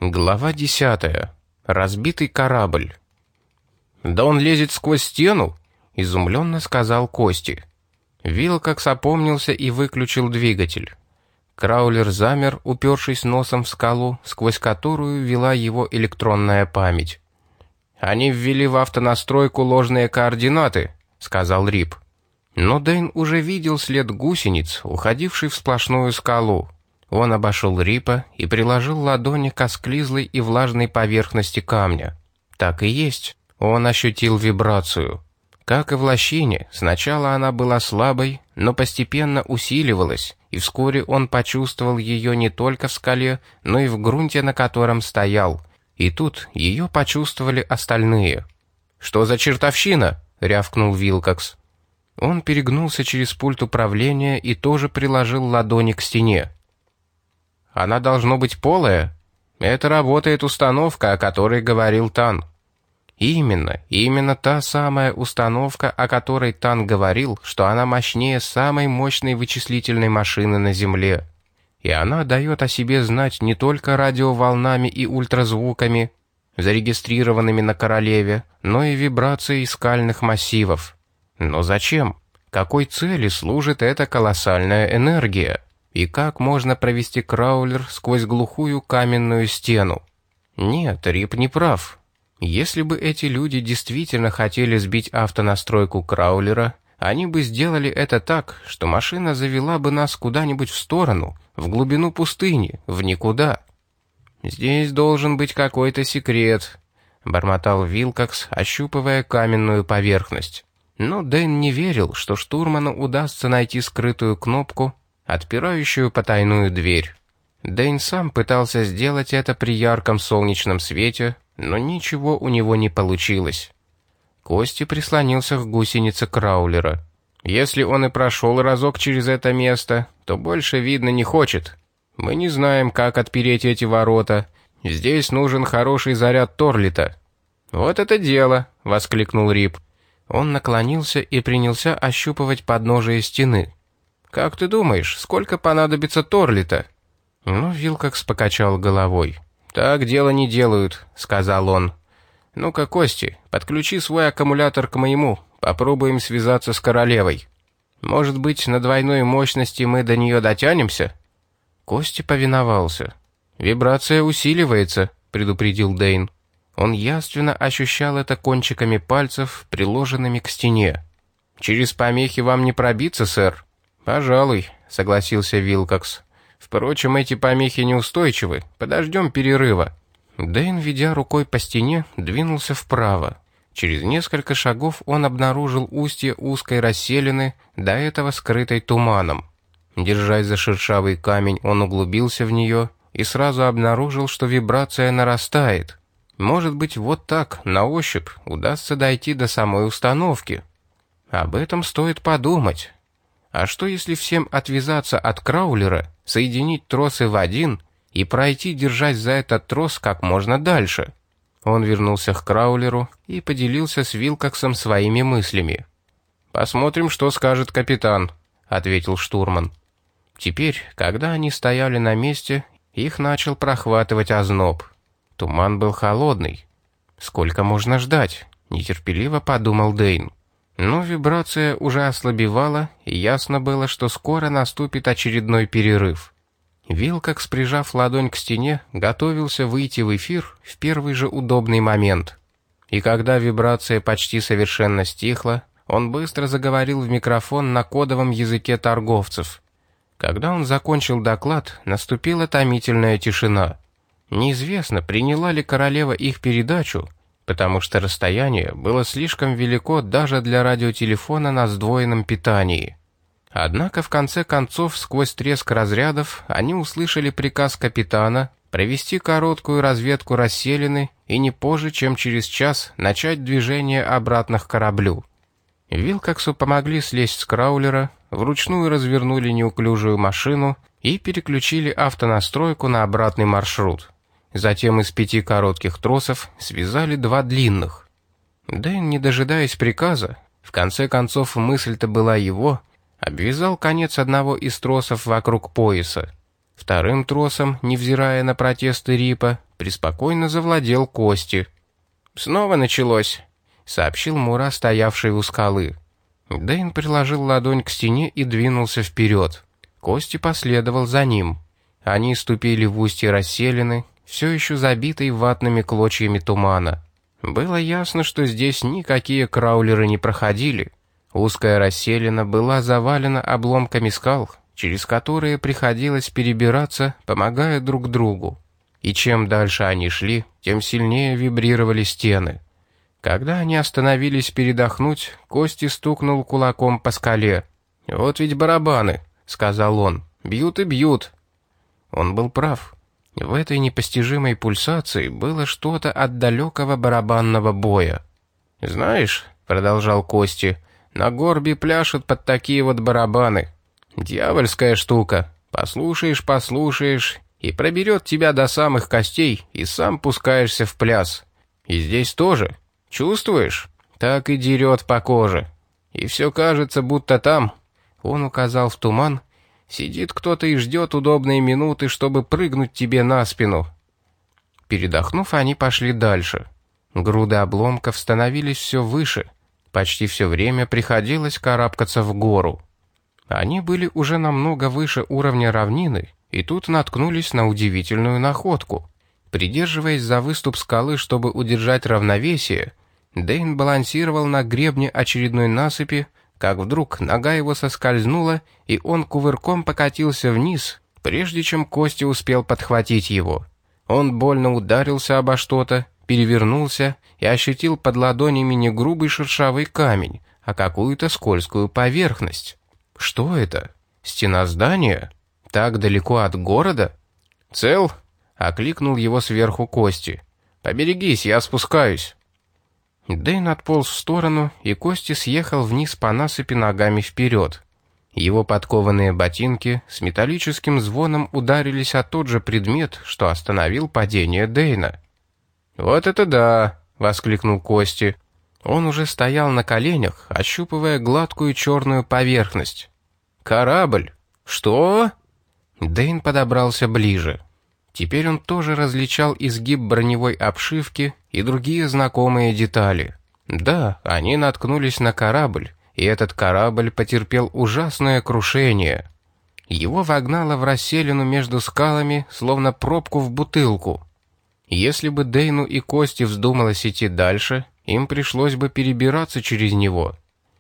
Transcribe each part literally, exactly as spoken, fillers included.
Глава десятая. Разбитый корабль. «Да он лезет сквозь стену!» — изумленно сказал Кости. Вилкокс опомнился и выключил двигатель. Краулер замер, упершись носом в скалу, сквозь которую вела его электронная память. «Они ввели в автонастройку ложные координаты», — сказал Рип. Но Дэйн уже видел след гусениц, уходивший в сплошную скалу. Он обошел Рипа и приложил ладони к осклизлой и влажной поверхности камня. Так и есть. Он ощутил вибрацию. Как и в лощине, сначала она была слабой, но постепенно усиливалась, и вскоре он почувствовал ее не только в скале, но и в грунте, на котором стоял. И тут ее почувствовали остальные. «Что за чертовщина?» — рявкнул Вилкокс. Он перегнулся через пульт управления и тоже приложил ладони к стене. «Она должно быть полая. Это работает установка, о которой говорил Тан». Именно, именно та самая установка, о которой Тан говорил, что она мощнее самой мощной вычислительной машины на Земле. И она дает о себе знать не только радиоволнами и ультразвуками, зарегистрированными на Королеве, но и вибрацией скальных массивов. Но зачем? Какой цели служит эта колоссальная энергия? И как можно провести краулер сквозь глухую каменную стену? Нет, Рип не прав. Если бы эти люди действительно хотели сбить автонастройку краулера, они бы сделали это так, что машина завела бы нас куда-нибудь в сторону, в глубину пустыни, в никуда. «Здесь должен быть какой-то секрет», — бормотал Вилкокс, ощупывая каменную поверхность. Но Дэйн не верил, что штурману удастся найти скрытую кнопку, отпирающую потайную дверь. Дэйн сам пытался сделать это при ярком солнечном свете, но ничего у него не получилось. Кости прислонился к гусенице краулера. «Если он и прошел разок через это место, то больше видно не хочет. Мы не знаем, как отпереть эти ворота. Здесь нужен хороший заряд торлита». «Вот это дело!» — воскликнул Рип. Он наклонился и принялся ощупывать подножие стены. «Как ты думаешь, сколько понадобится торлита?» Ну, Вилкокс покачал головой. «Так дело не делают», — сказал он. «Ну-ка, Кости, подключи свой аккумулятор к моему, попробуем связаться с Королевой. Может быть, на двойной мощности мы до нее дотянемся?» Кости повиновался. «Вибрация усиливается», — предупредил Дэйн. Он явственно ощущал это кончиками пальцев, приложенными к стене. «Через помехи вам не пробиться, сэр?» «Пожалуй», — согласился Вилкокс. «Впрочем, эти помехи неустойчивы. Подождем перерыва». Дэйн, ведя рукой по стене, двинулся вправо. Через несколько шагов он обнаружил устье узкой расселины, до этого скрытой туманом. Держась за шершавый камень, он углубился в нее и сразу обнаружил, что вибрация нарастает. Может быть, вот так, на ощупь, удастся дойти до самой установки. Об этом стоит подумать. А что, если всем отвязаться от краулера, соединить тросы в один и пройти, держась за этот трос как можно дальше? Он вернулся к краулеру и поделился с Вилкоксом своими мыслями. «Посмотрим, что скажет капитан», — ответил штурман. Теперь, когда они стояли на месте, их начал прохватывать озноб. Туман был холодный. «Сколько можно ждать?» — нетерпеливо подумал Дэйн. Но вибрация уже ослабевала, и ясно было, что скоро наступит очередной перерыв. Вилкокс, прижав ладонь к стене, готовился выйти в эфир в первый же удобный момент. И когда вибрация почти совершенно стихла, он быстро заговорил в микрофон на кодовом языке торговцев. Когда он закончил доклад, наступила томительная тишина. Неизвестно, приняла ли королева их передачу, потому что расстояние было слишком велико даже для радиотелефона на сдвоенном питании. Однако в конце концов, сквозь треск разрядов, они услышали приказ капитана провести короткую разведку расселены и не позже, чем через час, начать движение обратно к кораблю. Вилкоксу помогли слезть с краулера, вручную развернули неуклюжую машину и переключили автонастройку на обратный маршрут. Затем из пяти коротких тросов связали два длинных. Дэйн, не дожидаясь приказа, в конце концов мысль-то была его, обвязал конец одного из тросов вокруг пояса. Вторым тросом, невзирая на протесты Рипа, преспокойно завладел Кости. «Снова началось», — сообщил Мура, стоявший у скалы. Дэйн приложил ладонь к стене и двинулся вперед. Кости последовал за ним. Они ступили в устье расселины, все еще забитой ватными клочьями тумана. Было ясно, что здесь никакие краулеры не проходили. Узкая расселина была завалена обломками скал, через которые приходилось перебираться, помогая друг другу. И чем дальше они шли, тем сильнее вибрировали стены. Когда они остановились передохнуть, Кости стукнул кулаком по скале. «Вот ведь барабаны», — сказал он, — «бьют и бьют». Он был прав. В этой непостижимой пульсации было что-то от далекого барабанного боя. «Знаешь», — продолжал Кости, — «на горбе пляшут под такие вот барабаны. Дьявольская штука. Послушаешь, послушаешь, и проберет тебя до самых костей, и сам пускаешься в пляс. И здесь тоже. Чувствуешь? Так и дерет по коже. И все кажется, будто там», — он указал в туман, — «сидит кто-то и ждет удобные минуты, чтобы прыгнуть тебе на спину». Передохнув, они пошли дальше. Груды обломков становились все выше. Почти все время приходилось карабкаться в гору. Они были уже намного выше уровня равнины, и тут наткнулись на удивительную находку. Придерживаясь за выступ скалы, чтобы удержать равновесие, Дэйн балансировал на гребне очередной насыпи, как вдруг нога его соскользнула, и он кувырком покатился вниз, прежде чем Кости успел подхватить его. Он больно ударился обо что-то, перевернулся и ощутил под ладонями не грубый шершавый камень, а какую-то скользкую поверхность. Что это? Стена здания? Так далеко от города? «Цел?» — окликнул его сверху Кости. «Поберегись, я спускаюсь». Дэйн отполз в сторону, и Кости съехал вниз по насыпи ногами вперед. Его подкованные ботинки с металлическим звоном ударились о тот же предмет, что остановил падение Дэйна. «Вот это да!» — воскликнул Кости. Он уже стоял на коленях, ощупывая гладкую черную поверхность. «Корабль! Что?» Дэйн подобрался ближе. Теперь он тоже различал изгиб броневой обшивки и другие знакомые детали. Да, они наткнулись на корабль, и этот корабль потерпел ужасное крушение. Его вогнало в расселину между скалами, словно пробку в бутылку. Если бы Дэйну и Кости вздумалось идти дальше, им пришлось бы перебираться через него.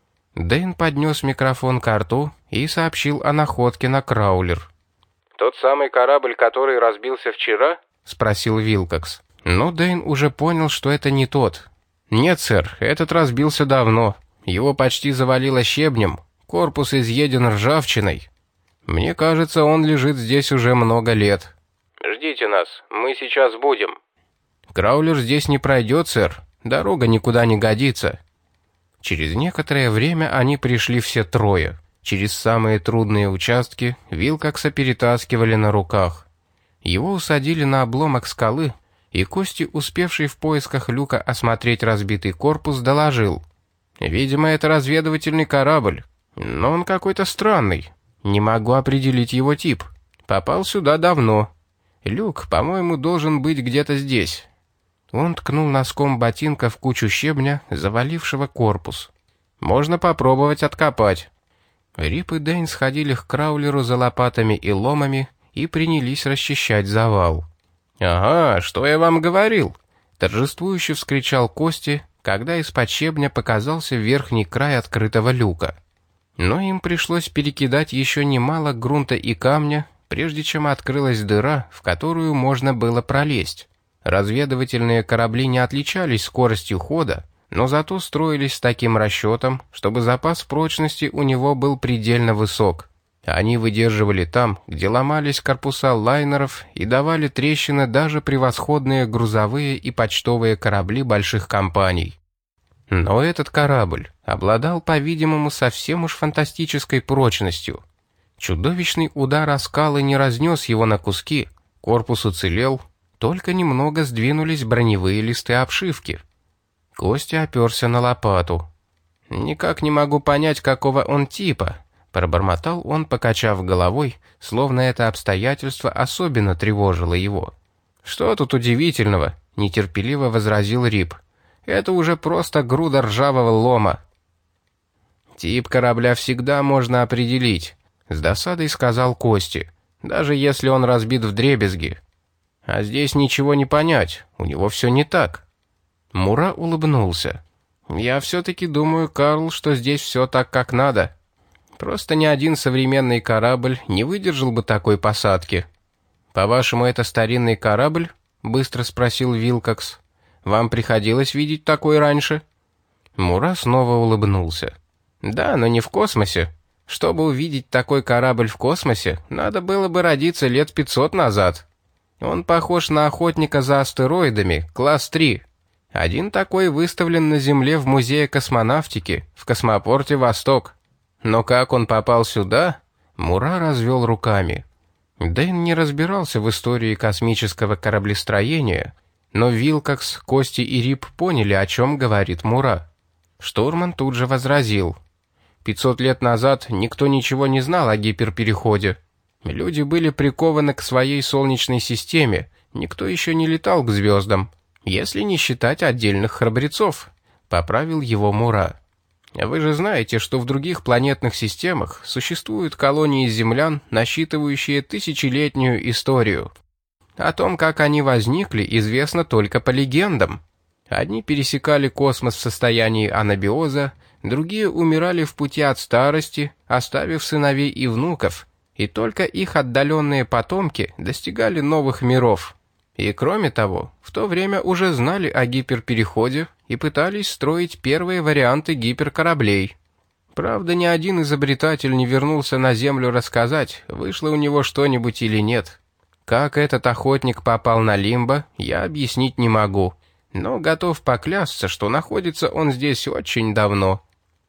Дэйн поднес микрофон к рту и сообщил о находке на краулер. «Тот самый корабль, который разбился вчера?» — спросил Вилкокс. Но Дэйн уже понял, что это не тот. «Нет, сэр, этот разбился давно. Его почти завалило щебнем, корпус изъеден ржавчиной. Мне кажется, он лежит здесь уже много лет». «Ждите нас, мы сейчас будем». «Краулер здесь не пройдет, сэр. Дорога никуда не годится». Через некоторое время они пришли все трое. Через самые трудные участки Вилкокса перетаскивали на руках. Его усадили на обломок скалы, и Кости, успевший в поисках люка осмотреть разбитый корпус, доложил. «Видимо, это разведывательный корабль, но он какой-то странный. Не могу определить его тип. Попал сюда давно. Люк, по-моему, должен быть где-то здесь». Он ткнул носком ботинка в кучу щебня, завалившего корпус. «Можно попробовать откопать». Рип и Дэйн сходили к краулеру за лопатами и ломами и принялись расчищать завал. «Ага, что я вам говорил!» — торжествующе вскричал Кости, когда из-под щебня показался верхний край открытого люка. Но им пришлось перекидать еще немало грунта и камня, прежде чем открылась дыра, в которую можно было пролезть. Разведывательные корабли не отличались скоростью хода, но зато строились с таким расчетом, чтобы запас прочности у него был предельно высок. Они выдерживали там, где ломались корпуса лайнеров, и давали трещины даже превосходные грузовые и почтовые корабли больших компаний. Но этот корабль обладал, по-видимому, совсем уж фантастической прочностью. Чудовищный удар о скалы не разнес его на куски, корпус уцелел, только немного сдвинулись броневые листы обшивки. Костя оперся на лопату. «Никак не могу понять, какого он типа», — Пробормотал он, покачав головой, словно это обстоятельство особенно тревожило его. «Что тут удивительного?» — нетерпеливо возразил Рип. «Это уже просто груда ржавого лома». «Тип корабля всегда можно определить», — с досадой сказал Кости, «даже если он разбит вдребезги. А здесь ничего не понять, у него все не так». Мура улыбнулся. «Я все-таки думаю, Карл, что здесь все так, как надо. Просто ни один современный корабль не выдержал бы такой посадки». «По-вашему, это старинный корабль?» — быстро спросил Вилкокс. «Вам приходилось видеть такой раньше?» Мура снова улыбнулся. «Да, но не в космосе. Чтобы увидеть такой корабль в космосе, надо было бы родиться лет пятьсот назад. Он похож на охотника за астероидами, класс три. Один такой выставлен на Земле в Музее космонавтики, в космопорте «Восток». Но как он попал сюда?» Мура развел руками. Дэйн не разбирался в истории космического кораблестроения, но Вилкокс, Кости и Рип поняли, о чем говорит Мура. Штурман тут же возразил. Пятьсот лет назад никто ничего не знал о гиперпереходе. Люди были прикованы к своей Солнечной системе, никто еще не летал к звездам, если не считать отдельных храбрецов, поправил его Мура. Вы же знаете, что в других планетных системах существуют колонии землян, насчитывающие тысячелетнюю историю. О том, как они возникли, известно только по легендам. Одни пересекали космос в состоянии анабиоза, другие умирали в пути от старости, оставив сыновей и внуков, и только их отдаленные потомки достигали новых миров. И кроме того, в то время уже знали о гиперпереходе и пытались строить первые варианты гиперкораблей. Правда, ни один изобретатель не вернулся на Землю рассказать, вышло у него что-нибудь или нет. Как этот охотник попал на Лимбо, я объяснить не могу, но готов поклясться, что находится он здесь очень давно.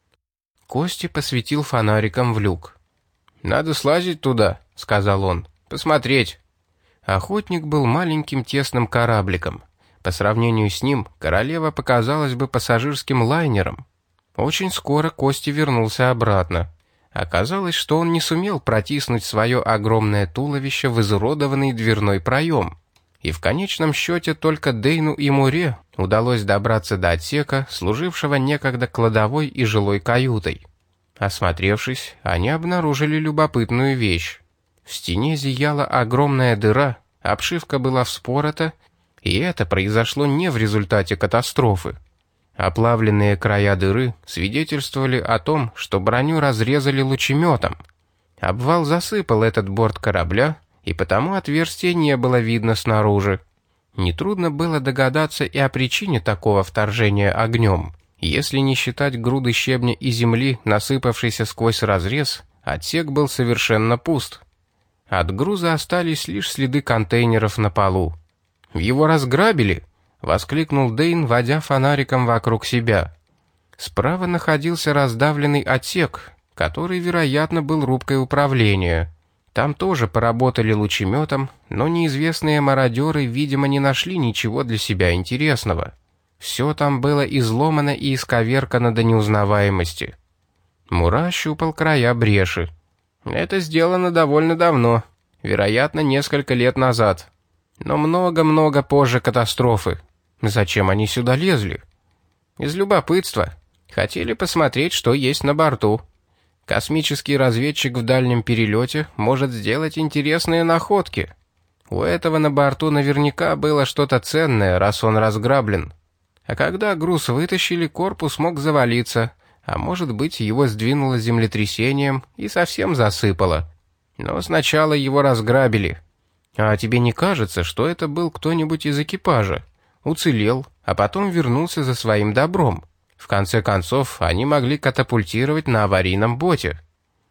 Кости посветил фонариком в люк. «Надо слазить туда», — сказал он, — «посмотреть». Охотник был маленьким тесным корабликом. По сравнению с ним, королева показалась бы пассажирским лайнером. Очень скоро Кости вернулся обратно. Оказалось, что он не сумел протиснуть свое огромное туловище в изуродованный дверной проем. И в конечном счете только Дэйну и Муре удалось добраться до отсека, служившего некогда кладовой и жилой каютой. Осмотревшись, они обнаружили любопытную вещь. В стене зияла огромная дыра, обшивка была вспорота, и это произошло не в результате катастрофы. Оплавленные края дыры свидетельствовали о том, что броню разрезали лучеметом. Обвал засыпал этот борт корабля, и потому отверстия не было видно снаружи. Нетрудно было догадаться и о причине такого вторжения огнем. Если не считать груды щебня и земли, насыпавшейся сквозь разрез, отсек был совершенно пуст. От груза остались лишь следы контейнеров на полу. «Его разграбили!» — воскликнул Дэйн, водя фонариком вокруг себя. Справа находился раздавленный отсек, который, вероятно, был рубкой управления. Там тоже поработали лучеметом, но неизвестные мародеры, видимо, не нашли ничего для себя интересного. Все там было изломано и исковеркано до неузнаваемости. Мура ощупал края бреши. Это сделано довольно давно, вероятно, несколько лет назад. Но много-много позже катастрофы. Зачем они сюда лезли? Из любопытства. Хотели посмотреть, что есть на борту. Космический разведчик в дальнем перелете может сделать интересные находки. У этого на борту наверняка было что-то ценное, раз он разграблен. А когда груз вытащили, корпус мог завалиться, а может быть, его сдвинуло землетрясением и совсем засыпало. Но сначала его разграбили. А тебе не кажется, что это был кто-нибудь из экипажа? Уцелел, а потом вернулся за своим добром. В конце концов, они могли катапультировать на аварийном боте.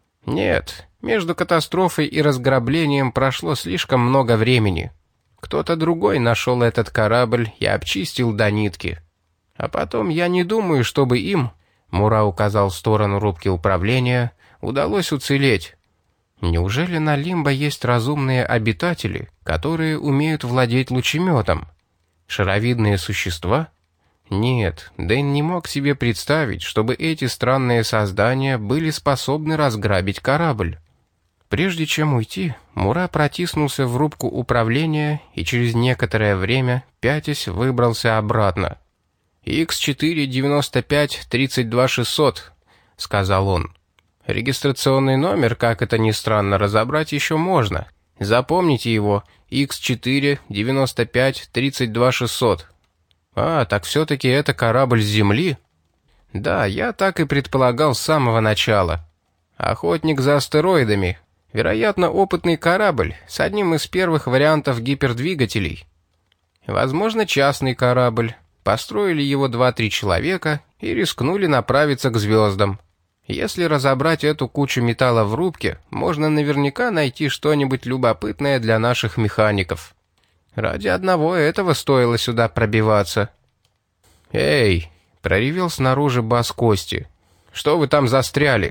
Нет, между катастрофой и разграблением прошло слишком много времени. Кто-то другой нашел этот корабль и обчистил до нитки. А потом я не думаю, чтобы им, Мура указал в сторону рубки управления, удалось уцелеть. Неужели на Лимбо есть разумные обитатели, которые умеют владеть лучеметом? Шаровидные существа? Нет, Дэйн не мог себе представить, чтобы эти странные создания были способны разграбить корабль. Прежде чем уйти, Мура протиснулся в рубку управления и через некоторое время, пятясь, выбрался обратно. «икс четыре девяносто пять тридцать два шестьсот», — сказал он. «Регистрационный номер, как это ни странно, разобрать еще можно. Запомните его, икс четыре девяносто пять тридцать два шестьсот». «А, так все-таки это корабль с Земли?» «Да, я так и предполагал с самого начала. Охотник за астероидами. Вероятно, опытный корабль с одним из первых вариантов гипердвигателей. Возможно, частный корабль. Построили его два-три человека и рискнули направиться к звездам. Если разобрать эту кучу металла в рубке, можно наверняка найти что-нибудь любопытное для наших механиков. Ради одного этого стоило сюда пробиваться». «Эй!» — проревел снаружи бас Кости. «Что вы там застряли?»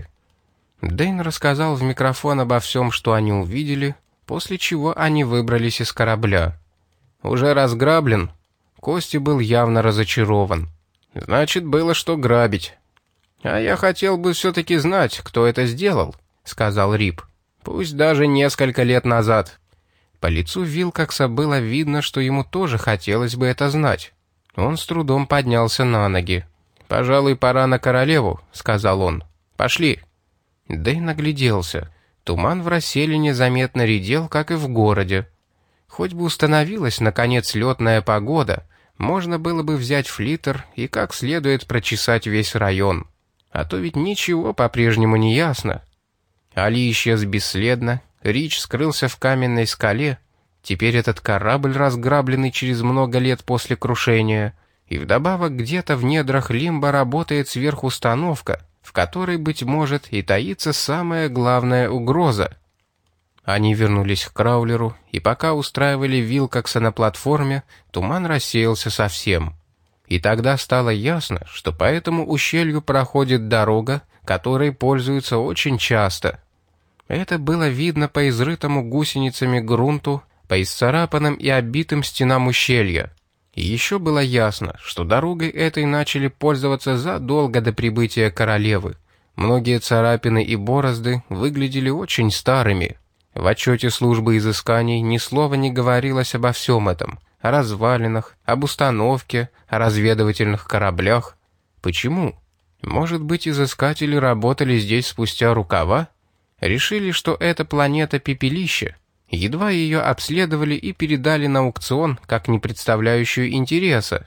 Дэйн рассказал в микрофон обо всем, что они увидели, после чего они выбрались из корабля. «Уже разграблен?» Кости был явно разочарован. «Значит, было что грабить». «А я хотел бы все-таки знать, кто это сделал», — сказал Рип. «Пусть даже несколько лет назад». По лицу Вилкокса было видно, что ему тоже хотелось бы это знать. Он с трудом поднялся на ноги. «Пожалуй, пора на королеву», — сказал он. «Пошли». Дэйн огляделся. Туман в расселине заметно редел, как и в городе. Хоть бы установилась, наконец, летная погода, можно было бы взять флиттер и как следует прочесать весь район. А то ведь ничего по-прежнему не ясно. Али исчез бесследно, Рич скрылся в каменной скале, теперь этот корабль, разграбленный через много лет после крушения, и вдобавок где-то в недрах Лимба работает сверхустановка, в которой, быть может, и таится самая главная угроза. Они вернулись к Краулеру, и пока устраивали Вилкокса на платформе, туман рассеялся совсем. И тогда стало ясно, что по этому ущелью проходит дорога, которой пользуются очень часто. Это было видно по изрытому гусеницами грунту, по исцарапанным и оббитым стенам ущелья. И еще было ясно, что дорогой этой начали пользоваться задолго до прибытия королевы. Многие царапины и борозды выглядели очень старыми. В отчете службы изысканий ни слова не говорилось обо всем этом, о развалинах, об установке, о разведывательных кораблях. Почему? Может быть, изыскатели работали здесь спустя рукава? Решили, что это планета-пепелище. Едва ее обследовали и передали на аукцион, как не представляющую интереса.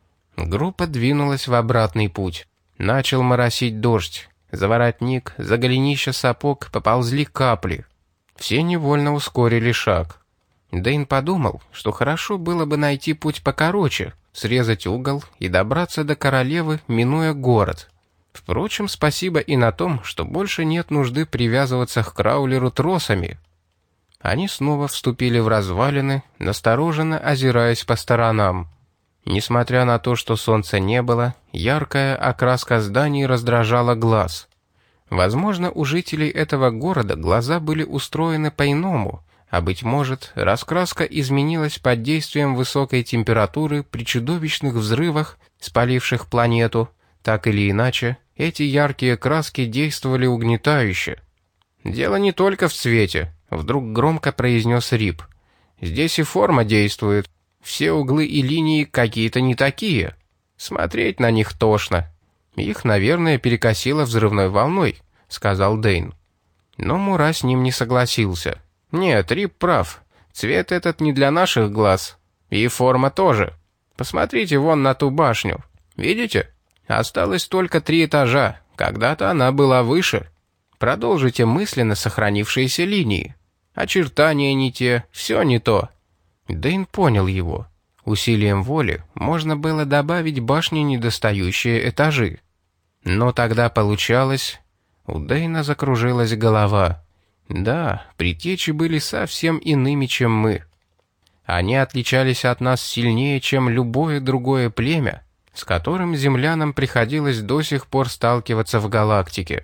Группа двинулась в обратный путь. Начал моросить дождь. За воротник, за голенища сапог поползли капли. Все невольно ускорили шаг. Дэйн подумал, что хорошо было бы найти путь покороче, срезать угол и добраться до королевы, минуя город. Впрочем, спасибо и на том, что больше нет нужды привязываться к Краулеру тросами. Они снова вступили в развалины, настороженно озираясь по сторонам. Несмотря на то, что солнца не было, яркая окраска зданий раздражала глаз. Возможно, у жителей этого города глаза были устроены по-иному, а, быть может, раскраска изменилась под действием высокой температуры при чудовищных взрывах, спаливших планету. Так или иначе, эти яркие краски действовали угнетающе. «Дело не только в цвете», — вдруг громко произнес Рип. «Здесь и форма действует. Все углы и линии какие-то не такие. Смотреть на них тошно. Их, наверное, перекосило взрывной волной», — сказал Дэйн. Но Мура с ним не согласился. «Нет, Рип прав. Цвет этот не для наших глаз. И форма тоже. Посмотрите вон на ту башню. Видите? Осталось только три этажа. Когда-то она была выше. Продолжите мысленно сохранившиеся линии. Очертания не те, все не то». Дэйн понял его. Усилием воли можно было добавить башне недостающие этажи. Но тогда получалось... У Дэйна закружилась голова. Да, предтечи были совсем иными, чем мы. Они отличались от нас сильнее, чем любое другое племя, с которым землянам приходилось до сих пор сталкиваться в галактике.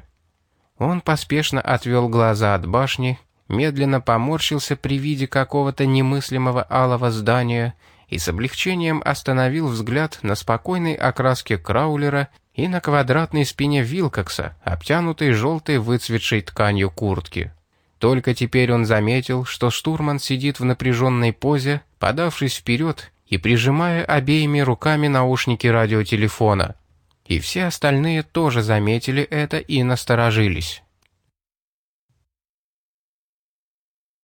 Он поспешно отвел глаза от башни, медленно поморщился при виде какого-то немыслимого алого здания и с облегчением остановил взгляд на спокойной окраске краулера и на квадратной спине Вилкокса, обтянутой желтой выцветшей тканью куртки. Только теперь он заметил, что штурман сидит в напряженной позе, подавшись вперед и прижимая обеими руками наушники радиотелефона. И все остальные тоже заметили это и насторожились.